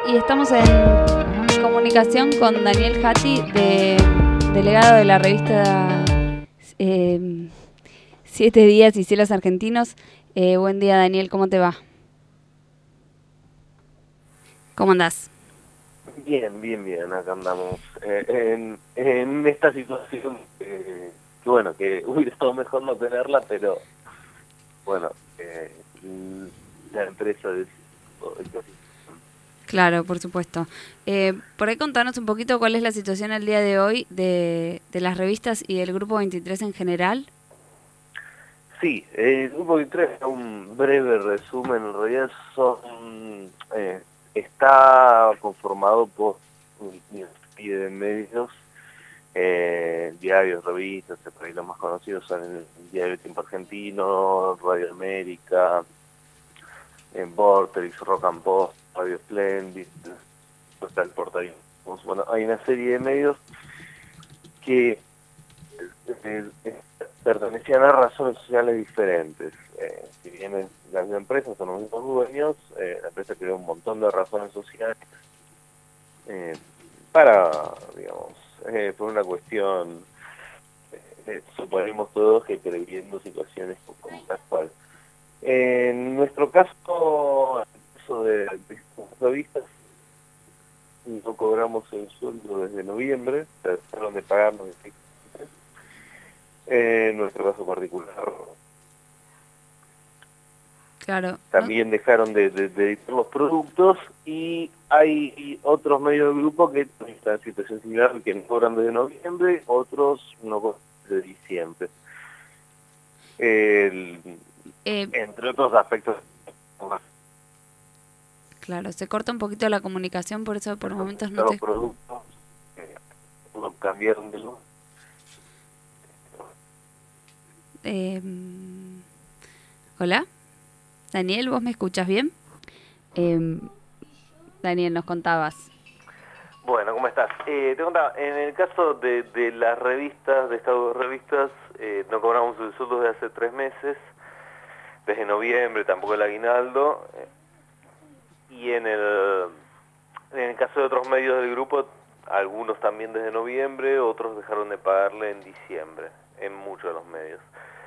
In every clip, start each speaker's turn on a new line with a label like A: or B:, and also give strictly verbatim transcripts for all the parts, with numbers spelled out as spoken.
A: Y estamos en comunicación con Daniel Hatti, de, delegado de la revista eh, Siete Días y Cielos Argentinos. Eh, buen día, Daniel, ¿cómo te va? ¿Cómo andás?
B: Bien, bien, bien, acá andamos eh, en, en esta situación eh, que bueno, que hubiera estado mejor no tenerla, pero bueno, eh, la empresa de
A: Claro, por supuesto. Eh, por ahí contanos un poquito cuál es la situación al día de hoy de, de las revistas y del Grupo veintitrés en general.
B: Sí, eh, el Grupo veintitrés, un breve resumen, en realidad son, eh, está conformado por un serie de medios, eh, diarios, revistas, por ahí los más conocidos son el Diario Tiempo Argentino, Radio América, en Vorterix, Rock and Pop, Radio Splendid, está el portal. Bueno, hay una serie de medios que eh, eh, pertenecían a razones sociales diferentes. Eh, si bien las empresas son los mismos dueños, eh, la empresa creó un montón de razones sociales eh, para, digamos, eh, por una cuestión, eh, suponemos todos que previendo situaciones como la actual. En nuestro caso, en el caso de, de estas revistas, no cobramos el sueldo desde noviembre, o sea, dejaron de pagarnos efectivamente. Eh, en nuestro caso particular,
A: Claro, ¿no?
B: también dejaron de, de, de editar los productos, y hay otros medios del grupo que están en situación similar, que no cobran desde noviembre, otros no cobran desde diciembre. El,
A: Eh,
B: entre otros aspectos,
A: claro, se corta un poquito la comunicación, por eso por momentos no
B: los
A: te...
B: productos eh, no cambiaron de luz.
A: Eh, Hola, Daniel, ¿vos me escuchas bien? Eh, Daniel, nos contabas.
B: Bueno, ¿cómo estás? Eh, te contaba, en el caso de, de las revistas, de estas dos revistas, eh, no cobramos el sueldo desde hace tres meses, desde noviembre, tampoco el aguinaldo, eh, y en el, en el caso de otros medios del grupo, algunos también desde noviembre, otros dejaron de pagarle en diciembre, en muchos de los medios.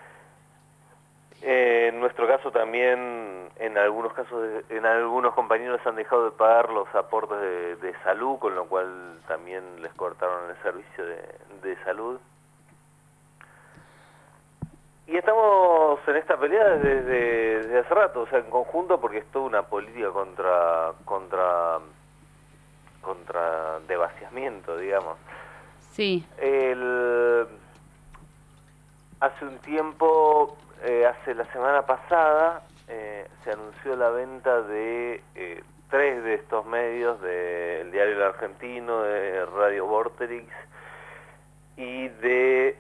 B: Eh, en nuestro caso también, en algunos casos, de, en algunos compañeros han dejado de pagar los aportes de, de salud, con lo cual también les cortaron el servicio de, de salud. Y estamos en esta pelea desde, desde, desde hace rato, o sea, en conjunto, porque es toda una política contra contra contra de vaciamiento, digamos.
A: Sí.
B: El, hace un tiempo, eh, hace la semana pasada, eh, se anunció la venta de eh, tres de estos medios, del Diario El Argentino, de Radio Vorterix y de...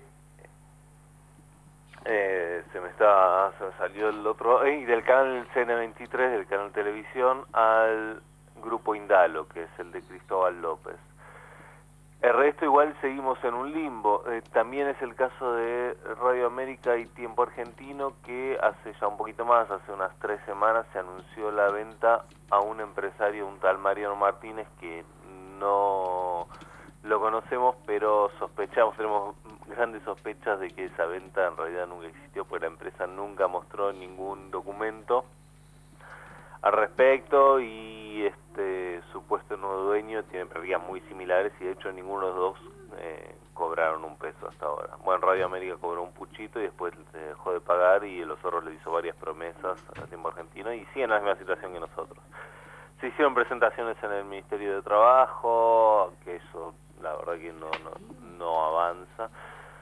B: Eh, se me está se me salió el otro... y del canal C N veintitrés, del canal Televisión, al Grupo Indalo, que es el de Cristóbal López. El resto igual seguimos en un limbo. Eh, también es el caso de Radio América y Tiempo Argentino, que hace ya un poquito más, hace unas tres semanas, se anunció la venta a un empresario, un tal Mariano Martínez, que no lo conocemos, pero sospechamos, tenemos grandes sospechas de que esa venta en realidad nunca existió, porque la empresa nunca mostró ningún documento al respecto, y este supuesto nuevo dueño tiene prácticas muy similares, y de hecho ninguno de los dos eh, cobraron un peso hasta ahora. Bueno, Radio América cobró un puchito y después dejó de pagar, y el Osorro le hizo varias promesas al Tiempo Argentino, y sigue en la misma situación que nosotros. Se hicieron presentaciones en el Ministerio de Trabajo, que eso la verdad que no, no, no avanza.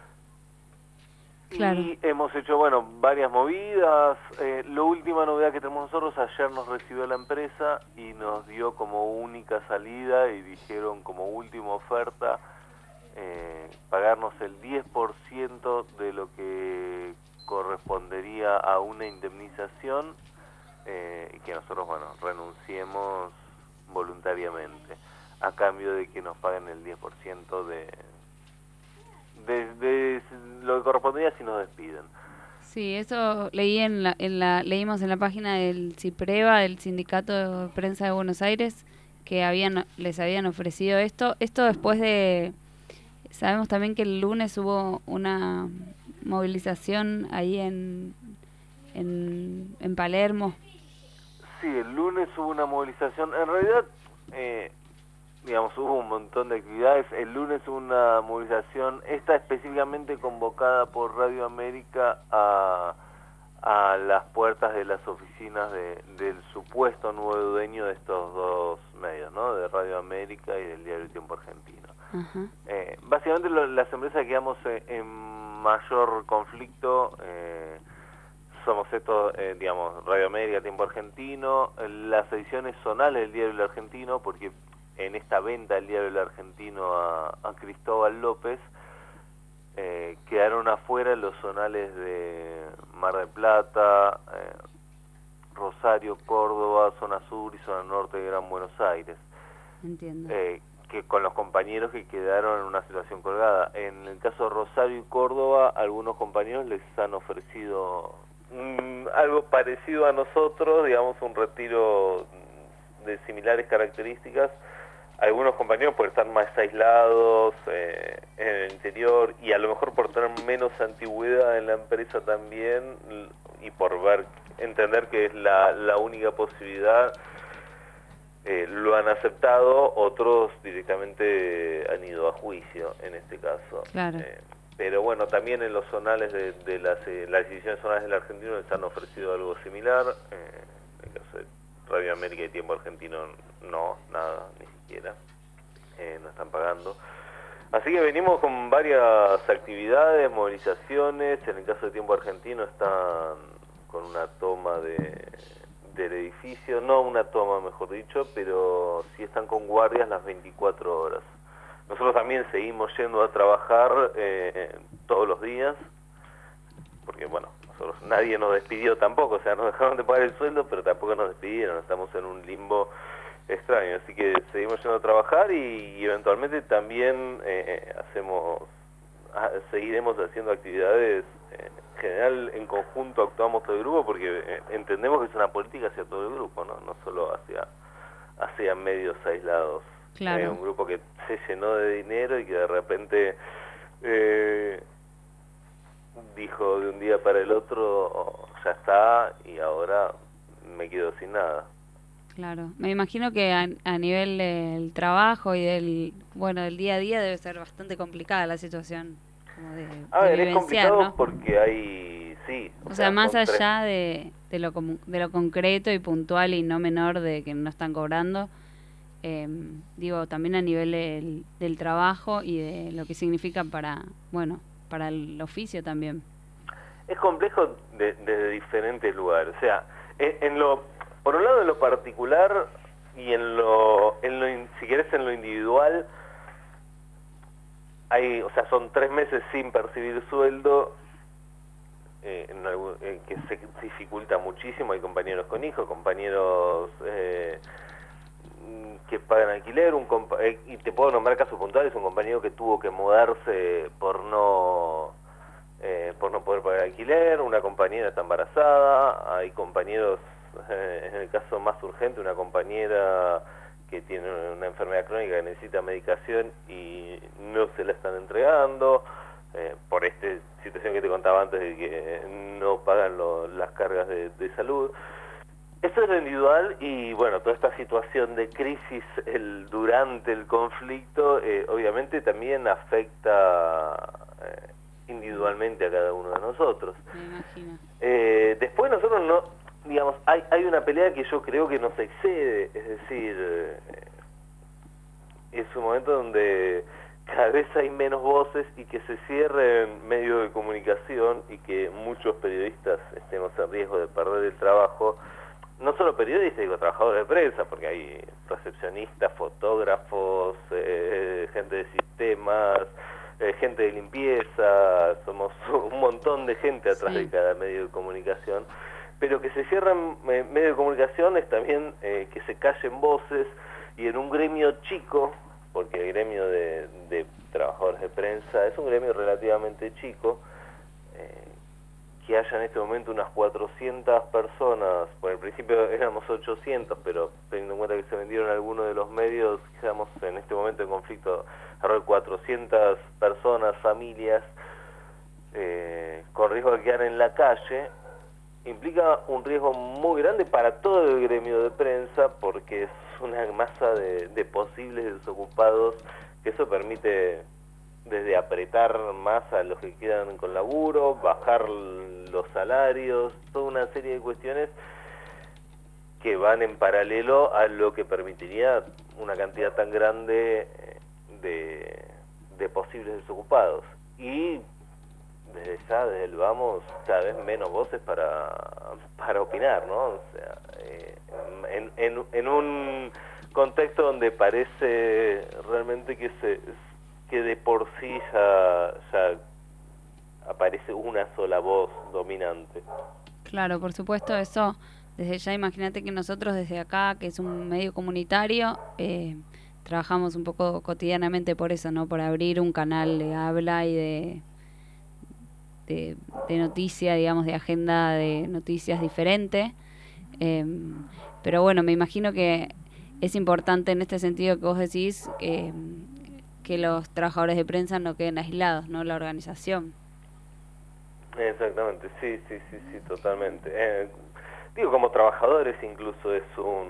A: Claro.
B: Y hemos hecho, bueno, varias movidas. Eh, la última novedad que tenemos nosotros, ayer nos recibió la empresa y nos dio como única salida, y dijeron como última oferta eh, pagarnos el diez por ciento de lo que correspondería a una indemnización, eh, y que nosotros, bueno, renunciemos voluntariamente a cambio de que nos paguen el diez por ciento de... De, de lo que correspondería si nos despiden.
A: Sí, eso leí en la, en la, leímos en la página del CIPREVA, del Sindicato de Prensa de Buenos Aires, que habían les habían ofrecido esto. Esto después de... Sabemos también que el lunes hubo una movilización ahí en, en, en Palermo.
B: Sí, el lunes hubo una movilización. En realidad, eh, digamos, hubo un montón de actividades. El lunes hubo una movilización, esta específicamente convocada por Radio América a, a las puertas de las oficinas de, del supuesto nuevo dueño de estos dos medios, ¿no? De Radio América y del diario El Tiempo Argentino.
A: Uh-huh.
B: Eh, básicamente lo, las empresas que quedamos en, en mayor conflicto eh, somos estos, eh, digamos, Radio América, Tiempo Argentino, las ediciones zonales del diario El Argentino, porque en esta venta del diario El Argentino a, a Cristóbal López eh, quedaron afuera los zonales de Mar del Plata, eh, Rosario, Córdoba, zona sur y zona norte de Gran Buenos Aires.
A: Entiendo.
B: Eh, que con los compañeros que quedaron en una situación colgada. En el caso de Rosario y Córdoba, algunos compañeros les han ofrecido mm, algo parecido a nosotros, digamos un retiro de similares características. Algunos compañeros por estar más aislados eh, en el interior y a lo mejor por tener menos antigüedad en la empresa también y por ver, entender que es la, la única posibilidad, Eh, lo han aceptado, otros directamente han ido a juicio en este caso.
A: Claro.
B: Eh, pero bueno, también en los zonales de, de las, eh, las decisiones zonales del argentino les han ofrecido algo similar. Eh, en el caso de Radio América y Tiempo Argentino no, nada, ni siquiera. Eh, no están pagando. Así que venimos con varias actividades, movilizaciones. En el caso de Tiempo Argentino están con una toma de... del edificio, no una toma mejor dicho, pero sí están con guardias las veinticuatro horas. Nosotros también seguimos yendo a trabajar eh, todos los días, porque bueno, nosotros nadie nos despidió tampoco, o sea, nos dejaron de pagar el sueldo, pero tampoco nos despidieron, estamos en un limbo extraño, así que seguimos yendo a trabajar y, y eventualmente también eh, hacemos, ah, seguiremos haciendo actividades. Eh, en general, en conjunto actuamos todo el grupo porque eh, entendemos que es una política hacia todo el grupo, no, no solo hacia, hacia medios aislados.
A: Claro.
B: Eh, un grupo que se llenó de dinero y que de repente eh, dijo de un día para el otro, oh, ya está, y ahora me quedo sin nada.
A: Claro, me imagino que a, a nivel del trabajo y del, bueno, del día a día debe ser bastante complicada la situación. Como de,
B: a
A: de
B: ver, es complicado,
A: ¿no?
B: Porque hay, sí.
A: O, o sea, sea, más allá
B: tres...
A: de, de, lo, de lo concreto y puntual y no menor de que no están cobrando, eh, digo, también a nivel del, del trabajo y de lo que significa para, bueno, para el oficio también.
B: Es complejo desde de, de diferentes lugares, o sea, en, en lo, por un lado en lo particular y en lo, en lo, si querés en lo individual, hay, o sea, son tres meses sin percibir sueldo, eh, en algún, eh, que se dificulta muchísimo. Hay compañeros con hijos, compañeros eh, que pagan alquiler, un compa eh, y te puedo nombrar casos puntuales, un compañero que tuvo que mudarse por no eh, por no poder pagar alquiler, una compañera está embarazada, hay compañeros, eh, en el caso más urgente, una compañera que tiene una enfermedad crónica que necesita medicación y no se la están entregando, eh, por esta situación que te contaba antes de que no pagan lo, las cargas de, de salud. Eso es lo individual y bueno, toda esta situación de crisis el, durante el conflicto eh, obviamente también afecta eh, individualmente a cada uno de nosotros.
A: Me imagino.
B: Eh, después nosotros no... digamos, hay, hay una pelea que yo creo que nos excede, es decir, eh, es un momento donde cada vez hay menos voces y que se cierren medios de comunicación y que muchos periodistas estemos en riesgo de perder el trabajo, no solo periodistas, digo, trabajadores de prensa, porque hay recepcionistas, fotógrafos, eh, gente de sistemas, eh, gente de limpieza, somos un montón de gente atrás sí. de cada medio de comunicación. Pero que se cierran eh, medios de comunicación es también eh, que se callen voces y en un gremio chico, porque el gremio de, de trabajadores de prensa es un gremio relativamente chico, eh, que haya en este momento unas cuatrocientas personas, por el principio éramos ochocientos, pero teniendo en cuenta que se vendieron algunos de los medios, quedamos en este momento de conflicto alrededor de cuatrocientas personas, familias, eh, con riesgo de quedar en la calle, implica un riesgo muy grande para todo el gremio de prensa, porque es una masa de, de posibles desocupados, que eso permite desde apretar más a los que quedan con laburo, bajar los salarios, toda una serie de cuestiones que van en paralelo a lo que permitiría una cantidad tan grande de, de posibles desocupados. Y desde ya, desde el vamos, cada vez menos voces para, para opinar, ¿no? O sea, eh, en, en, en un contexto donde parece realmente que se que de por sí ya, ya aparece una sola voz dominante.
A: Claro, por supuesto, eso, desde ya imagínate que nosotros desde acá, que es un medio comunitario, eh, trabajamos un poco cotidianamente por eso, ¿no? Por abrir un canal de habla y de, de, de noticia, digamos, de agenda de noticias diferente. Eh, pero bueno, me imagino que es importante en este sentido que vos decís que... que los trabajadores de prensa no queden aislados, ¿no? La organización.
B: Exactamente, sí, sí, sí, sí, totalmente. Eh, digo, como trabajadores incluso es un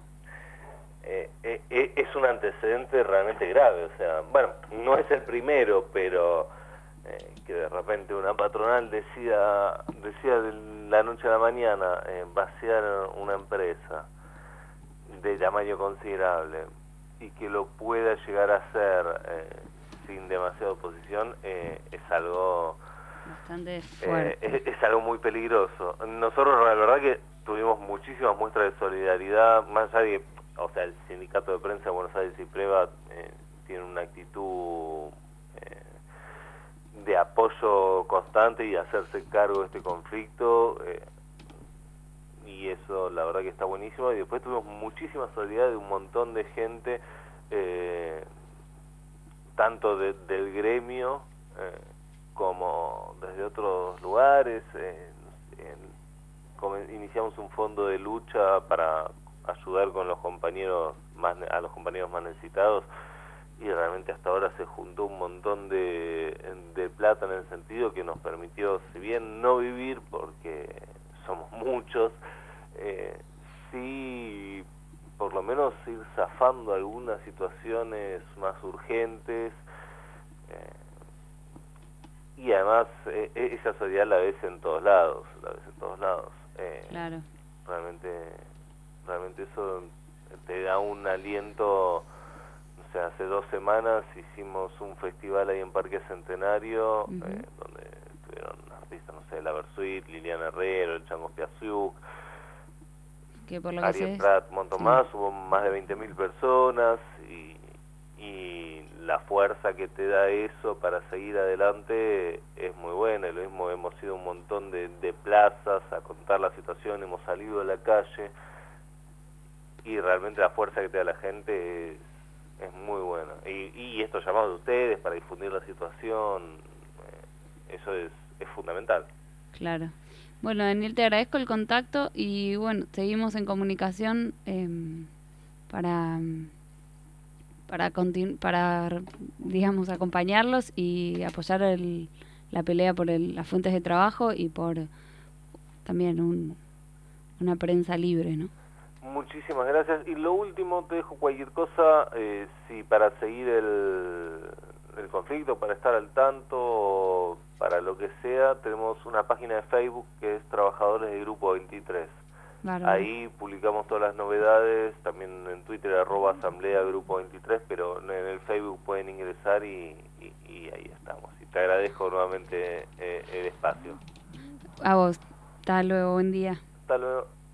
B: eh, eh, eh, es un antecedente realmente grave, o sea, bueno, no es el primero, pero eh, que de repente una patronal decida, decida de la noche a la mañana eh, vaciar una empresa de tamaño considerable, y que lo pueda llegar a hacer eh, sin demasiada oposición, eh, es algo
A: bastante fuerte.
B: Eh, es, es algo muy peligroso. Nosotros la verdad que tuvimos muchísimas muestras de solidaridad, más allá de, o sea, el sindicato de prensa de Buenos Aires y Preva eh, tiene una actitud eh, de apoyo constante y de hacerse cargo de este conflicto, eh, y eso la verdad que está buenísimo. Y después tuvimos muchísima solidaridad de un montón de gente, eh, tanto de, del gremio eh, como desde otros lugares. eh, en, iniciamos un fondo de lucha para ayudar con los compañeros más a los compañeros más necesitados, y realmente hasta ahora se juntó un montón de, de plata en el sentido que nos permitió, si bien no vivir porque somos muchos, eh, sí por lo menos ir zafando algunas situaciones más urgentes, eh, y además eh, esa solidaridad la ves en todos lados, la ves en todos lados. Eh,
A: claro.
B: Realmente, realmente eso te da un aliento. O sea, hace dos semanas hicimos un festival ahí en Parque Centenario, uh-huh. eh, donde estuvieron artistas, no sé, La Versuit, Liliana Herrero, el Chango Piaciuc,
A: que por lo
B: Ariel
A: que
B: Prat, Montomás,
A: sí.
B: Hubo más de veinte mil personas, y, y la fuerza que te da eso para seguir adelante es muy buena. Lo mismo, hemos ido a un montón de, de plazas a contar la situación, hemos salido a la calle, y realmente la fuerza que te da la gente es, es muy buena. Y, y estos llamados de ustedes para difundir la situación, eh, eso es, es fundamental.
A: Claro. Bueno, Daniel, te agradezco el contacto y bueno, seguimos en comunicación eh, para, para, continu para, digamos, acompañarlos y apoyar el, la pelea por el, las fuentes de trabajo y por también un, una prensa libre, ¿no?
B: Muchísimas gracias. Y lo último, te dejo cualquier cosa, eh, si para seguir el, el conflicto, para estar al tanto, para lo que sea, tenemos una página de Facebook que es Trabajadores de Grupo veintitrés. Bárbaro. Ahí publicamos todas las novedades, también en Twitter, arroba Asamblea Grupo veintitrés, pero en el Facebook pueden ingresar y, y, y ahí estamos. Y te agradezco nuevamente eh, el espacio.
A: A vos. Hasta luego, buen día.
B: Hasta luego.